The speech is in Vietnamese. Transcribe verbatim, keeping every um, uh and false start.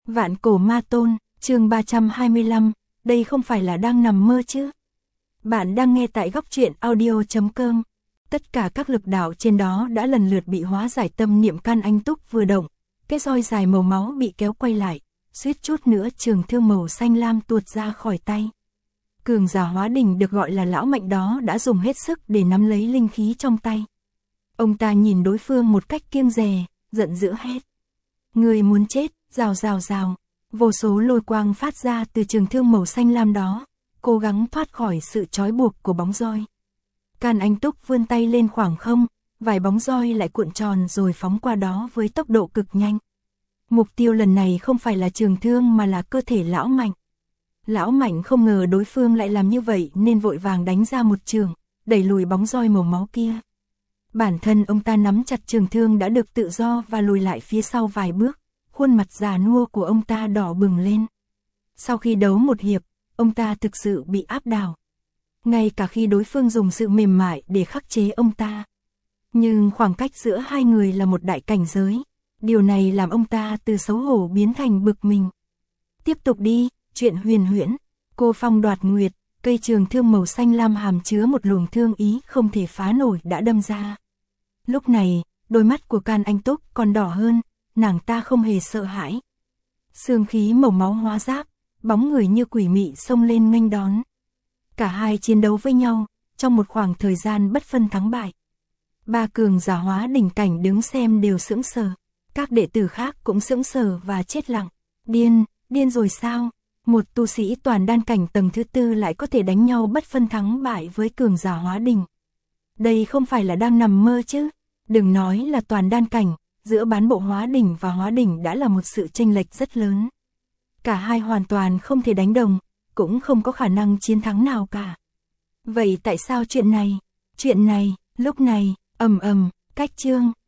Vạn cổ ma tôn, chương ba trăm hai mươi lăm, đây không phải là đang nằm mơ chứ. Bạn đang nghe tại góc truyện audio chấm com. Tất cả các lực đạo trên đó đã lần lượt bị hóa giải, tâm niệm Can Anh Túc vừa động, cái roi dài màu máu bị kéo quay lại, suýt chút nữa trường thương màu xanh lam tuột ra khỏi tay. Cường giả hóa đỉnh được gọi là lão mạnh đó đã dùng hết sức để nắm lấy linh khí trong tay. Ông ta nhìn đối phương một cách kiêng dè, giận dữ hét: "Người muốn chết!" Rào rào rào, vô số lôi quang phát ra từ trường thương màu xanh lam đó, cố gắng thoát khỏi sự trói buộc của bóng roi. Can Anh Túc vươn tay lên khoảng không, vài bóng roi lại cuộn tròn rồi phóng qua đó với tốc độ cực nhanh. Mục tiêu lần này không phải là trường thương mà là cơ thể lão mạnh. Lão mạnh không ngờ đối phương lại làm như vậy nên vội vàng đánh ra một trường, đẩy lùi bóng roi màu máu kia. Bản thân ông ta nắm chặt trường thương đã được tự do và lùi lại phía sau vài bước, khuôn mặt già nua của ông ta đỏ bừng lên. Sau khi đấu một hiệp, ông ta thực sự bị áp đảo. Ngay cả khi đối phương dùng sự mềm mại để khắc chế ông ta. Nhưng khoảng cách giữa hai người là một đại cảnh giới. Điều này làm ông ta từ xấu hổ biến thành bực mình. Tiếp tục đi, chuyện huyền huyễn. Cô phong đoạt nguyệt, cây trường thương màu xanh lam hàm chứa một luồng thương ý không thể phá nổi đã đâm ra. Lúc này, đôi mắt của Can Anh Túc còn đỏ hơn, nàng ta không hề sợ hãi. Sương khí màu máu hóa giáp, bóng người như quỷ mị xông lên nghênh đón. Cả hai chiến đấu với nhau, trong một khoảng thời gian bất phân thắng bại. Ba cường giả hóa đỉnh cảnh đứng xem đều sững sờ. Các đệ tử khác cũng sững sờ và chết lặng. Điên, điên rồi sao? Một tu sĩ toàn đan cảnh tầng thứ tư lại có thể đánh nhau bất phân thắng bại với cường giả hóa đỉnh. Đây không phải là đang nằm mơ chứ? Đừng nói là toàn đan cảnh, giữa bán bộ hóa đỉnh và hóa đỉnh đã là một sự chênh lệch rất lớn. Cả hai hoàn toàn không thể đánh đồng, cũng không có khả năng chiến thắng nào cả. Vậy tại sao chuyện này? Chuyện này, lúc này, ầm ầm, cách chương.